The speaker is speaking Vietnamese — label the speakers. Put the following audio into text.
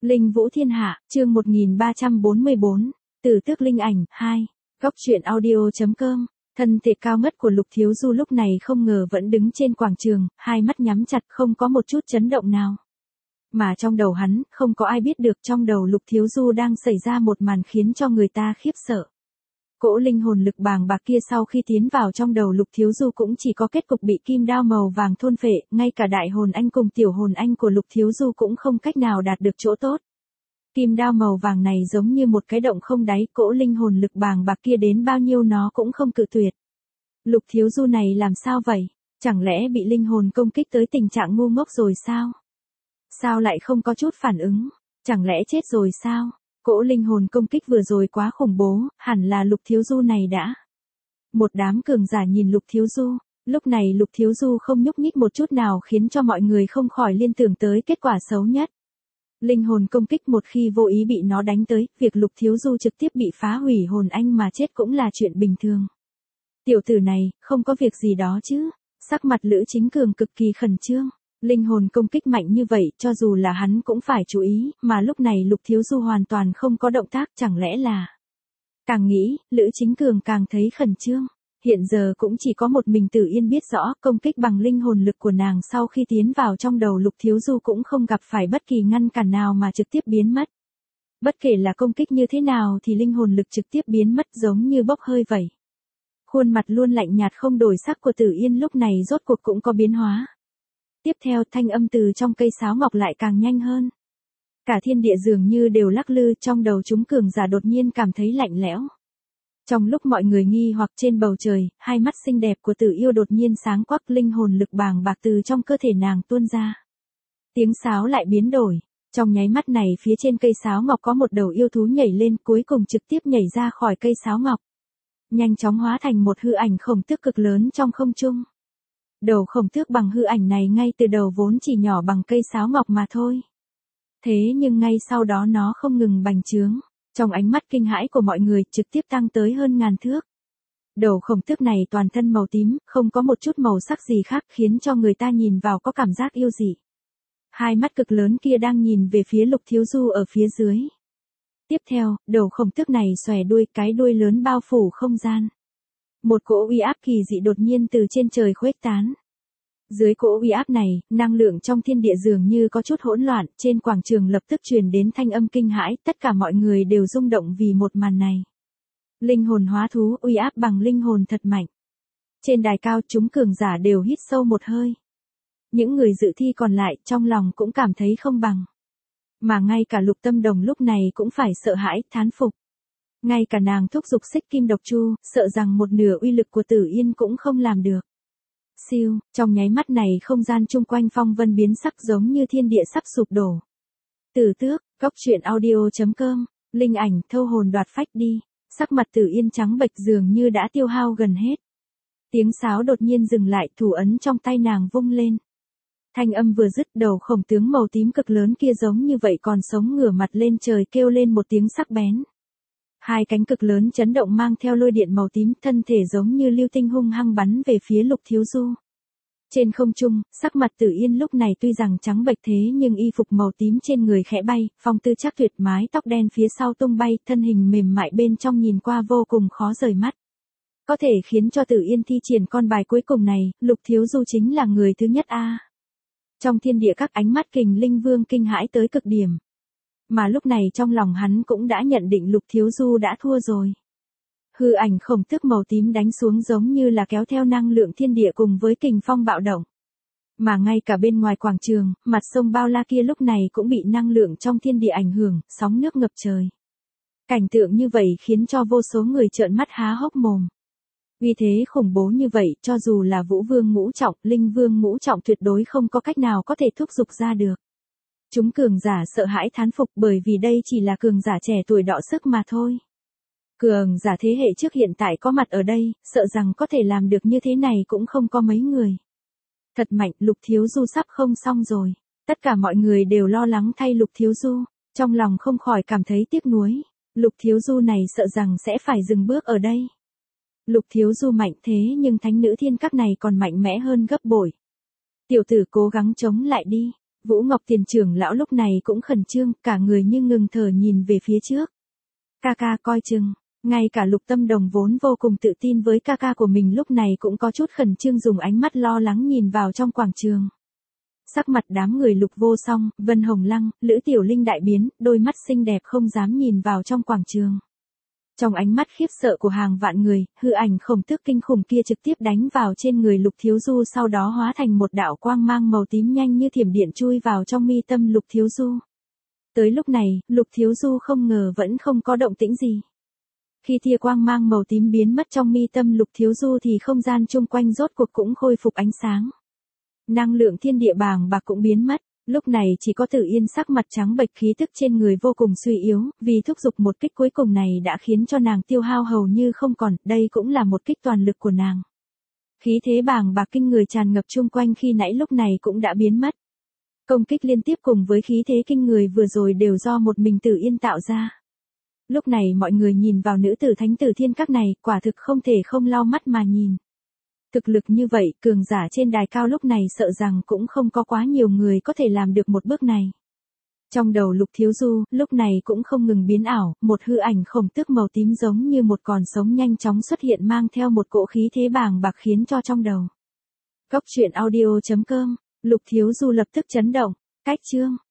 Speaker 1: Linh Vũ Thiên Hạ, chương 1344, Tử Tước Linh Ảnh, 2. Góc truyện audio.com. Thân thể cao ngất của Lục Thiếu Du lúc này không ngờ vẫn đứng trên quảng trường, hai mắt nhắm chặt không có một chút chấn động nào. Mà trong đầu hắn, không có ai biết được trong đầu Lục Thiếu Du đang xảy ra một màn khiến cho người ta khiếp sợ. Cỗ linh hồn lực bàng bạc kia sau khi tiến vào trong đầu Lục Thiếu Du cũng chỉ có kết cục bị kim đao màu vàng thôn phệ, ngay cả đại hồn anh cùng tiểu hồn anh của Lục Thiếu Du cũng không cách nào đạt được chỗ tốt. Kim đao màu vàng này giống như một cái động không đáy, cỗ linh hồn lực bàng bạc kia đến bao nhiêu nó cũng không cự tuyệt. Lục Thiếu Du này làm sao vậy? Chẳng lẽ bị linh hồn công kích tới tình trạng ngu ngốc rồi sao? Sao lại không có chút phản ứng? Chẳng lẽ chết rồi sao? Cỗ linh hồn công kích vừa rồi quá khủng bố, hẳn là Lục Thiếu Du này đã. Một đám cường giả nhìn Lục Thiếu Du, lúc này Lục Thiếu Du không nhúc nhích một chút nào khiến cho mọi người không khỏi liên tưởng tới kết quả xấu nhất. Linh hồn công kích một khi vô ý bị nó đánh tới, việc Lục Thiếu Du trực tiếp bị phá hủy hồn anh mà chết cũng là chuyện bình thường. Tiểu tử này, không có việc gì đó chứ? Sắc mặt Lữ Chính Cường cực kỳ khẩn trương. Linh hồn công kích mạnh như vậy, cho dù là hắn cũng phải chú ý, mà lúc này Lục Thiếu Du hoàn toàn không có động tác, chẳng lẽ là... Càng nghĩ, Lữ Chính Cường càng thấy khẩn trương. Hiện giờ cũng chỉ có một mình Tử Yên biết rõ, công kích bằng linh hồn lực của nàng sau khi tiến vào trong đầu Lục Thiếu Du cũng không gặp phải bất kỳ ngăn cản nào mà trực tiếp biến mất. Bất kể là công kích như thế nào thì linh hồn lực trực tiếp biến mất giống như bốc hơi vậy. Khuôn mặt luôn lạnh nhạt không đổi sắc của Tử Yên lúc này rốt cuộc cũng có biến hóa. Tiếp theo thanh âm từ trong cây sáo ngọc lại càng nhanh hơn. Cả thiên địa dường như đều lắc lư, trong đầu chúng cường giả đột nhiên cảm thấy lạnh lẽo. Trong lúc mọi người nghi hoặc trên bầu trời, hai mắt xinh đẹp của Tử Yêu đột nhiên sáng quắc, linh hồn lực bàng bạc từ trong cơ thể nàng tuôn ra. Tiếng sáo lại biến đổi, trong nháy mắt này phía trên cây sáo ngọc có một đầu yêu thú nhảy lên, cuối cùng trực tiếp nhảy ra khỏi cây sáo ngọc. Nhanh chóng hóa thành một hư ảnh khổng tước cực lớn trong không trung. Đầu khổng tước bằng hư ảnh này ngay từ đầu vốn chỉ nhỏ bằng cây sáo ngọc mà thôi. Thế nhưng ngay sau đó nó không ngừng bành trướng, trong ánh mắt kinh hãi của mọi người trực tiếp tăng tới hơn 1000 thước. Đầu khổng tước này toàn thân màu tím, không có một chút màu sắc gì khác khiến cho người ta nhìn vào có cảm giác yêu dị. Hai mắt cực lớn kia đang nhìn về phía Lục Thiếu Du ở phía dưới. Tiếp theo, đầu khổng tước này xòe đuôi, cái đuôi lớn bao phủ không gian. Một cỗ uy áp kỳ dị đột nhiên từ trên trời khuếch tán. Dưới cỗ uy áp này, năng lượng trong thiên địa dường như có chút hỗn loạn, trên quảng trường lập tức truyền đến thanh âm kinh hãi, tất cả mọi người đều rung động vì một màn này. Linh hồn hóa thú, uy áp bằng linh hồn thật mạnh. Trên đài cao chúng cường giả đều hít sâu một hơi. Những người dự thi còn lại trong lòng cũng cảm thấy không bằng. Mà ngay cả Lục Tâm Đồng lúc này cũng phải sợ hãi, thán phục. Ngay cả nàng thúc giục Xích Kim Độc Chu, sợ rằng một nửa uy lực của Tử Yên cũng không làm được. Siêu, trong nháy mắt này không gian chung quanh phong vân biến sắc giống như thiên địa sắp sụp đổ. Tử Tước, góc truyện audio.com, linh ảnh thâu hồn đoạt phách đi, sắc mặt Tử Yên trắng bệch dường như đã tiêu hao gần hết. Tiếng sáo đột nhiên dừng lại, thủ ấn trong tay nàng vung lên. Thanh âm vừa dứt, đầu khổng tướng màu tím cực lớn kia giống như vậy còn sống ngửa mặt lên trời kêu lên một tiếng sắc bén. Hai cánh cực lớn chấn động mang theo lôi điện màu tím, thân thể giống như lưu tinh hung hăng bắn về phía Lục Thiếu Du. Trên không trung, sắc mặt Tử Yên lúc này tuy rằng trắng bệch thế nhưng y phục màu tím trên người khẽ bay, phong tư chắc tuyệt, mái tóc đen phía sau tung bay, thân hình mềm mại bên trong nhìn qua vô cùng khó rời mắt. Có thể khiến cho Tử Yên thi triển con bài cuối cùng này, Lục Thiếu Du chính là người thứ nhất a. Trong thiên địa các ánh mắt Kình Linh Vương kinh hãi tới cực điểm. Mà lúc này trong lòng hắn cũng đã nhận định Lục Thiếu Du đã thua rồi. Hư ảnh khổng tước màu tím đánh xuống giống như là kéo theo năng lượng thiên địa cùng với kình phong bạo động. Mà ngay cả bên ngoài quảng trường, mặt sông bao la kia lúc này cũng bị năng lượng trong thiên địa ảnh hưởng, sóng nước ngập trời. Cảnh tượng như vậy khiến cho vô số người trợn mắt há hốc mồm. Uy thế khủng bố như vậy, cho dù là Vũ Vương ngũ trọng, Linh Vương ngũ trọng tuyệt đối không có cách nào có thể thúc giục ra được. Chúng cường giả sợ hãi thán phục bởi vì đây chỉ là cường giả trẻ tuổi đọ sức mà thôi. Cường giả thế hệ trước hiện tại có mặt ở đây, sợ rằng có thể làm được như thế này cũng không có mấy người. Thật mạnh, Lục Thiếu Du sắp không xong rồi. Tất cả mọi người đều lo lắng thay Lục Thiếu Du, trong lòng không khỏi cảm thấy tiếc nuối. Lục Thiếu Du này sợ rằng sẽ phải dừng bước ở đây. Lục Thiếu Du mạnh thế nhưng thánh nữ thiên các này còn mạnh mẽ hơn gấp bội. Tiểu tử cố gắng chống lại đi. Vũ Ngọc Tiền trưởng lão lúc này cũng khẩn trương, cả người như ngừng thở nhìn về phía trước. Ca ca coi chừng, ngay cả Lục Tâm Đồng vốn vô cùng tự tin với ca ca của mình lúc này cũng có chút khẩn trương dùng ánh mắt lo lắng nhìn vào trong quảng trường. Sắc mặt đám người Lục Vô Song, Vân Hồng Lăng, Lữ Tiểu Linh đại biến, đôi mắt xinh đẹp không dám nhìn vào trong quảng trường. Trong ánh mắt khiếp sợ của hàng vạn người, hư ảnh khổng tước kinh khủng kia trực tiếp đánh vào trên người Lục Thiếu Du, sau đó hóa thành một đạo quang mang màu tím nhanh như thiểm điện chui vào trong mi tâm Lục Thiếu Du. Tới lúc này, Lục Thiếu Du không ngờ vẫn không có động tĩnh gì. Khi tia quang mang màu tím biến mất trong mi tâm Lục Thiếu Du thì không gian chung quanh rốt cuộc cũng khôi phục ánh sáng. Năng lượng thiên địa bàng bạc cũng biến mất, lúc này chỉ có Tử Yên sắc mặt trắng bệch, khí tức trên người vô cùng suy yếu, vì thúc giục một kích cuối cùng này đã khiến cho nàng tiêu hao hầu như không còn, đây cũng là một kích toàn lực của nàng. Khí thế bàng bạc kinh người tràn ngập chung quanh khi nãy lúc này cũng đã biến mất. Công kích liên tiếp cùng với khí thế kinh người vừa rồi đều do một mình Tử Yên tạo ra. Lúc này mọi người nhìn vào nữ tử thánh tử thiên các này, quả thực không thể không lau mắt mà nhìn. Thực lực như vậy, cường giả trên đài cao lúc này sợ rằng cũng không có quá nhiều người có thể làm được một bước này. Trong đầu Lục Thiếu Du, lúc này cũng không ngừng biến ảo, một hư ảnh khổng tước màu tím giống như một con sống nhanh chóng xuất hiện mang theo một cỗ khí thế bàng bạc khiến cho trong đầu. Cốc truyện audio.com, Lục Thiếu Du lập tức chấn động, cách chương.